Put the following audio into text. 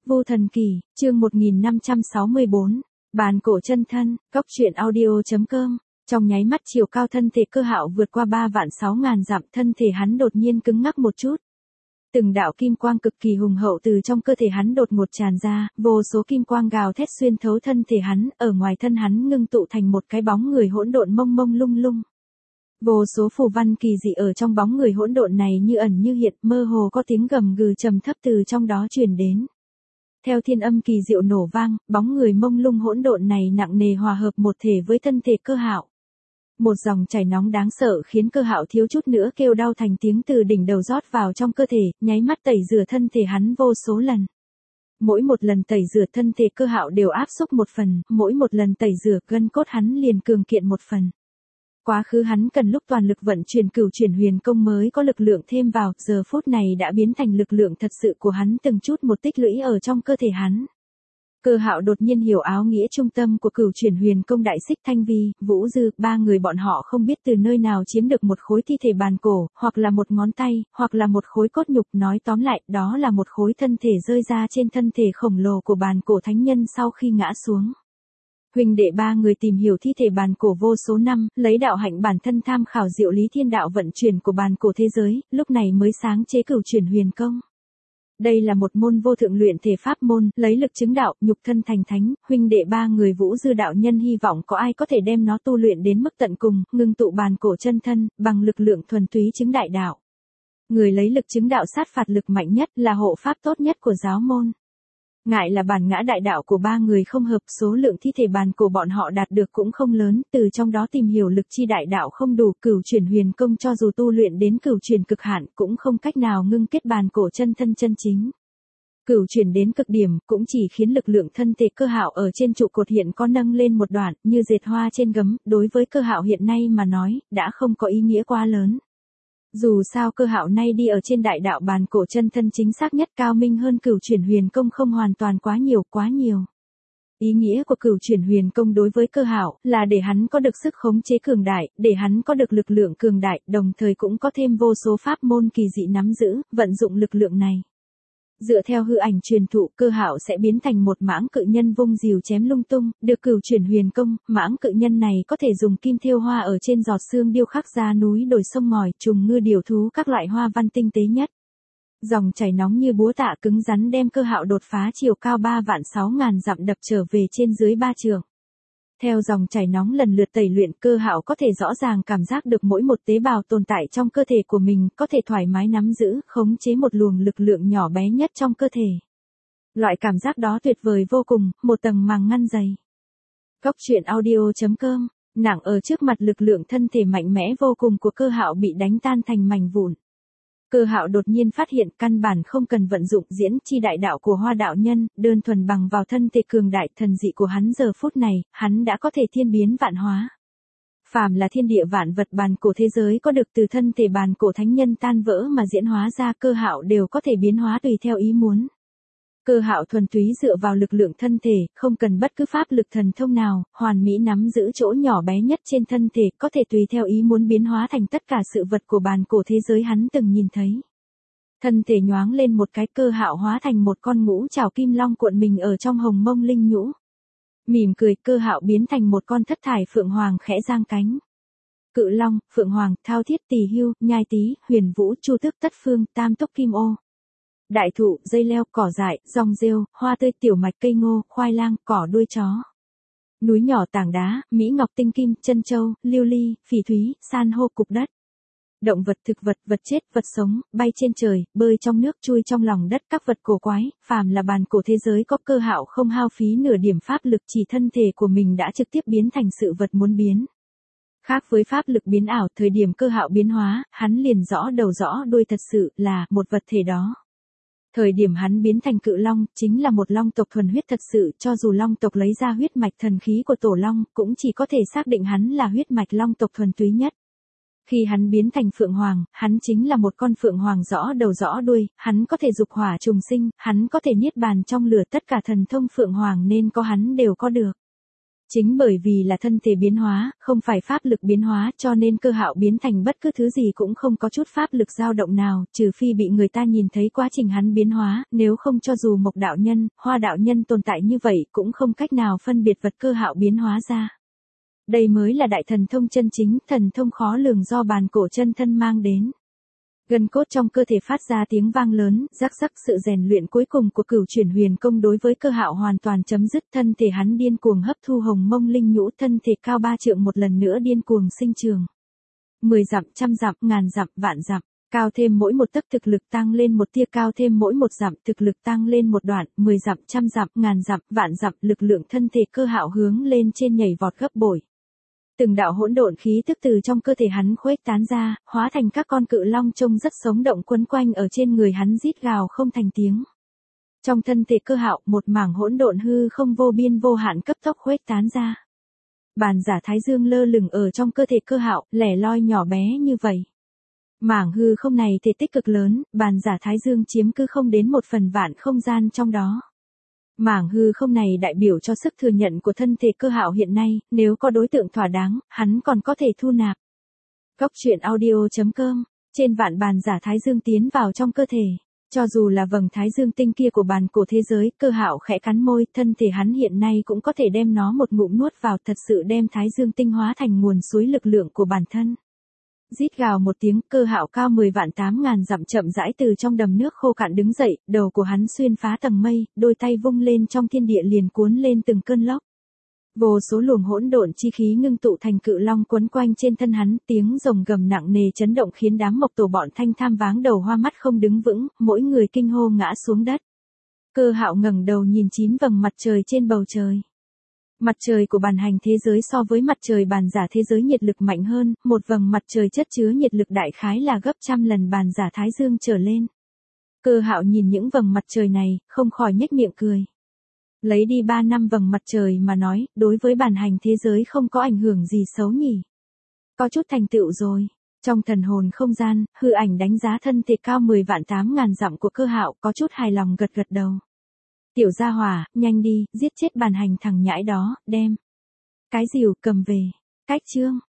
Vô Thần Kỳ, chương 1564, bàn cổ chân thân, Cốc truyện audio.com. Trong nháy mắt chiều cao thân thể Cơ Hạo vượt qua 3.600.000 dặm, thân thể hắn đột nhiên cứng ngắc một chút. Từng đạo kim quang cực kỳ hùng hậu từ trong cơ thể hắn đột ngột tràn ra, vô số kim quang gào thét xuyên thấu thân thể hắn, ở ngoài thân hắn ngưng tụ thành một cái bóng người hỗn độn mông mông lung lung. Vô số phù văn kỳ dị ở trong bóng người hỗn độn này như ẩn như hiện, mơ hồ có tiếng gầm gừ trầm thấp từ trong đó truyền đến. Theo thiên âm kỳ diệu nổ vang, bóng người mông lung hỗn độn này nặng nề hòa hợp một thể với thân thể Cơ Hạo. Một dòng chảy nóng đáng sợ khiến Cơ Hạo thiếu chút nữa kêu đau thành tiếng từ đỉnh đầu rót vào trong cơ thể, nháy mắt tẩy rửa thân thể hắn vô số lần. Mỗi một lần tẩy rửa thân thể Cơ Hạo đều áp xúc một phần, mỗi một lần tẩy rửa gân cốt hắn liền cường kiện một phần. Quá khứ hắn cần lúc toàn lực vận chuyển cửu chuyển huyền công mới có lực lượng thêm vào, giờ phút này đã biến thành lực lượng thật sự của hắn từng chút một tích lũy ở trong cơ thể hắn. Cơ Hạo đột nhiên hiểu áo nghĩa trung tâm của cửu chuyển huyền công đại xích Thanh Vi, Vũ Dư, ba người bọn họ không biết từ nơi nào chiếm được một khối thi thể bàn cổ, hoặc là một ngón tay, hoặc là một khối cốt nhục, nói tóm lại, đó là một khối thân thể rơi ra trên thân thể khổng lồ của bàn cổ thánh nhân sau khi ngã xuống. Huynh đệ ba người tìm hiểu thi thể bàn cổ vô số năm, lấy đạo hạnh bản thân tham khảo diệu lý thiên đạo vận chuyển của bàn cổ thế giới, lúc này mới sáng chế cửu chuyển huyền công. Đây là một môn vô thượng luyện thể pháp môn, lấy lực chứng đạo, nhục thân thành thánh, huynh đệ ba người Vũ Dư đạo nhân hy vọng có ai có thể đem nó tu luyện đến mức tận cùng, ngưng tụ bàn cổ chân thân, bằng lực lượng thuần túy chứng đại đạo. Người lấy lực chứng đạo sát phạt lực mạnh nhất là hộ pháp tốt nhất của giáo môn. Ngại là bản ngã đại đạo của ba người không hợp, số lượng thi thể bàn cổ bọn họ đạt được cũng không lớn, từ trong đó tìm hiểu lực chi đại đạo không đủ, cửu chuyển huyền công cho dù tu luyện đến cửu chuyển cực hạn cũng không cách nào ngưng kết bàn cổ chân thân chân chính. Cửu chuyển đến cực điểm cũng chỉ khiến lực lượng thân thể Cơ Hạo ở trên trụ cột hiện có nâng lên một đoạn, như dệt hoa trên gấm, đối với Cơ Hạo hiện nay mà nói, đã không có ý nghĩa quá lớn. Dù sao Cơ Hạo nay đi ở trên đại đạo bàn cổ chân thân chính xác nhất, cao minh hơn cửu chuyển huyền công không hoàn toàn quá nhiều. Ý nghĩa của cửu chuyển huyền công đối với Cơ Hạo là để hắn có được sức khống chế cường đại, để hắn có được lực lượng cường đại, đồng thời cũng có thêm vô số pháp môn kỳ dị nắm giữ, vận dụng lực lượng này. Dựa theo hư ảnh truyền thụ, Cơ Hạo sẽ biến thành một mãng cự nhân vung rìu chém lung tung, được cửu chuyển huyền công, mãng cự nhân này có thể dùng kim thêu hoa ở trên giọt xương điêu khắc ra núi đồi sông ngòi, trùng ngư điều thú các loại hoa văn tinh tế nhất. Dòng chảy nóng như búa tạ cứng rắn đem Cơ Hạo đột phá chiều cao 3.600.000 dặm đập trở về trên dưới 3 trượng. Theo dòng chảy nóng lần lượt tẩy luyện, Cơ Hạo có thể rõ ràng cảm giác được mỗi một tế bào tồn tại trong cơ thể của mình, có thể thoải mái nắm giữ, khống chế một luồng lực lượng nhỏ bé nhất trong cơ thể. Loại cảm giác đó tuyệt vời vô cùng, một tầng màng ngăn dày. Cốc truyện audio.com, nặng ở trước mặt lực lượng thân thể mạnh mẽ vô cùng của Cơ Hạo bị đánh tan thành mảnh vụn. Cơ Hạo đột nhiên phát hiện căn bản không cần vận dụng diễn chi đại đạo của Hoa đạo nhân, đơn thuần bằng vào thân thể cường đại thần dị của hắn giờ phút này, hắn đã có thể thiên biến vạn hóa. Phàm là thiên địa vạn vật bàn cổ thế giới có được từ thân thể bàn cổ thánh nhân tan vỡ mà diễn hóa ra, Cơ Hạo đều có thể biến hóa tùy theo ý muốn. Cơ Hạo thuần túy dựa vào lực lượng thân thể, không cần bất cứ pháp lực thần thông nào, hoàn mỹ nắm giữ chỗ nhỏ bé nhất trên thân thể, có thể tùy theo ý muốn biến hóa thành tất cả sự vật của bàn cổ thế giới hắn từng nhìn thấy. Thân thể nhoáng lên một cái, Cơ Hạo hóa thành một con ngũ trảo kim long cuộn mình ở trong hồng mông linh nhũ. Mỉm cười, Cơ Hạo biến thành một con thất thải phượng hoàng khẽ giang cánh. Cự long, phượng hoàng, thao thiết, tỳ hưu, nhai tý, huyền vũ, chu tước, tất phương, tam túc kim ô. Đại thụ, dây leo, cỏ dại, rong rêu, hoa tươi, tiểu mạch, cây ngô, khoai lang, cỏ đuôi chó. Núi nhỏ, tảng đá, mỹ ngọc, tinh kim, chân châu, lưu ly, phỉ thúy, san hô, cục đất. Động vật, thực vật, vật chết, vật sống, bay trên trời, bơi trong nước, chui trong lòng đất, các vật cổ quái, phàm là bàn cổ thế giới có, Cơ Hạo không hao phí nửa điểm pháp lực, chỉ thân thể của mình đã trực tiếp biến thành sự vật muốn biến. Khác với pháp lực biến ảo, thời điểm Cơ Hạo biến hóa, hắn liền rõ đầu rõ đuôi thật sự là một vật thể đó. Thời điểm hắn biến thành cự long, chính là một long tộc thuần huyết thật sự, cho dù long tộc lấy ra huyết mạch thần khí của tổ long, cũng chỉ có thể xác định hắn là huyết mạch long tộc thuần túy nhất. Khi hắn biến thành phượng hoàng, hắn chính là một con phượng hoàng rõ đầu rõ đuôi, hắn có thể dục hỏa trùng sinh, hắn có thể niết bàn trong lửa, tất cả thần thông phượng hoàng nên có hắn đều có được. Chính bởi vì là thân thể biến hóa, không phải pháp lực biến hóa, cho nên Cơ Hạo biến thành bất cứ thứ gì cũng không có chút pháp lực dao động nào, trừ phi bị người ta nhìn thấy quá trình hắn biến hóa, nếu không cho dù Mộc đạo nhân, Hoa đạo nhân tồn tại như vậy, cũng không cách nào phân biệt vật Cơ Hạo biến hóa ra. Đây mới là đại thần thông chân chính, thần thông khó lường do bàn cổ chân thân mang đến. Gân cốt trong cơ thể phát ra tiếng vang lớn, rắc rắc, sự rèn luyện cuối cùng của Cửu Chuyển Huyền Công đối với Cơ Hạo hoàn toàn chấm dứt, thân thể hắn điên cuồng hấp thu hồng mông linh nhũ, thân thể cao 3 trượng một lần nữa điên cuồng sinh trường. 10 dặm, trăm dặm, ngàn dặm, vạn dặm, cao thêm mỗi một tấc thực lực tăng lên một tia, cao thêm mỗi một dặm thực lực tăng lên một đoạn, 10 dặm, trăm dặm, ngàn dặm, vạn dặm, lực lượng thân thể Cơ Hạo hướng lên trên nhảy vọt gấp bội. Từng đạo hỗn độn khí tức từ trong cơ thể hắn khuếch tán ra, hóa thành các con cự long trông rất sống động quấn quanh ở trên người hắn rít gào không thành tiếng. Trong thân thể Cơ Hạo, một mảng hỗn độn hư không vô biên vô hạn cấp tốc khuếch tán ra. Bàn giả Thái Dương lơ lửng ở trong cơ thể Cơ Hạo, lẻ loi nhỏ bé như vậy. Mảng hư không này thể tích cực lớn, bàn giả Thái Dương chiếm cứ không đến 1/1000 không gian trong đó. Mảng hư không này đại biểu cho sức thừa nhận của thân thể Cơ Hạo hiện nay, nếu có đối tượng thỏa đáng, hắn còn có thể thu nạp. Góc truyện audio.com, trên vạn bàn giả Thái Dương tiến vào trong cơ thể. Cho dù là vầng Thái Dương tinh kia của bàn cổ thế giới, Cơ Hạo khẽ cắn môi, thân thể hắn hiện nay cũng có thể đem nó một ngụm nuốt vào, thật sự đem Thái Dương tinh hóa thành nguồn suối lực lượng của bản thân. Rít gào một tiếng, Cơ Hạo cao 10.800.000 dặm chậm rãi từ trong đầm nước khô cạn đứng dậy, đầu của hắn xuyên phá tầng mây, đôi tay vung lên trong thiên địa liền cuốn lên từng cơn lốc. Vô số luồng hỗn độn chi khí ngưng tụ thành cự long quấn quanh trên thân hắn, tiếng rồng gầm nặng nề chấn động khiến đám Mộc Tổ bọn Thanh Tham váng đầu hoa mắt không đứng vững, mỗi người kinh hô ngã xuống đất. Cơ Hạo ngẩng đầu nhìn 9 vầng mặt trời trên bầu trời. Mặt trời của bản hành thế giới so với mặt trời bàn giả thế giới nhiệt lực mạnh hơn, một vầng mặt trời chất chứa nhiệt lực đại khái là gấp trăm lần bàn giả Thái Dương trở lên. Cơ Hạo nhìn những vầng mặt trời này, không khỏi nhếch miệng cười. Lấy đi 3 năm vầng mặt trời mà nói, đối với bản hành thế giới không có ảnh hưởng gì xấu nhỉ. Có chút thành tựu rồi. Trong thần hồn không gian, hư ảnh đánh giá thân thể cao 10.800.000 dặm của Cơ Hạo, có chút hài lòng gật gật đầu. Tiểu gia hỏa, nhanh đi, giết chết bản hành thằng nhãi đó, đem cái rìu cầm về. Cách chương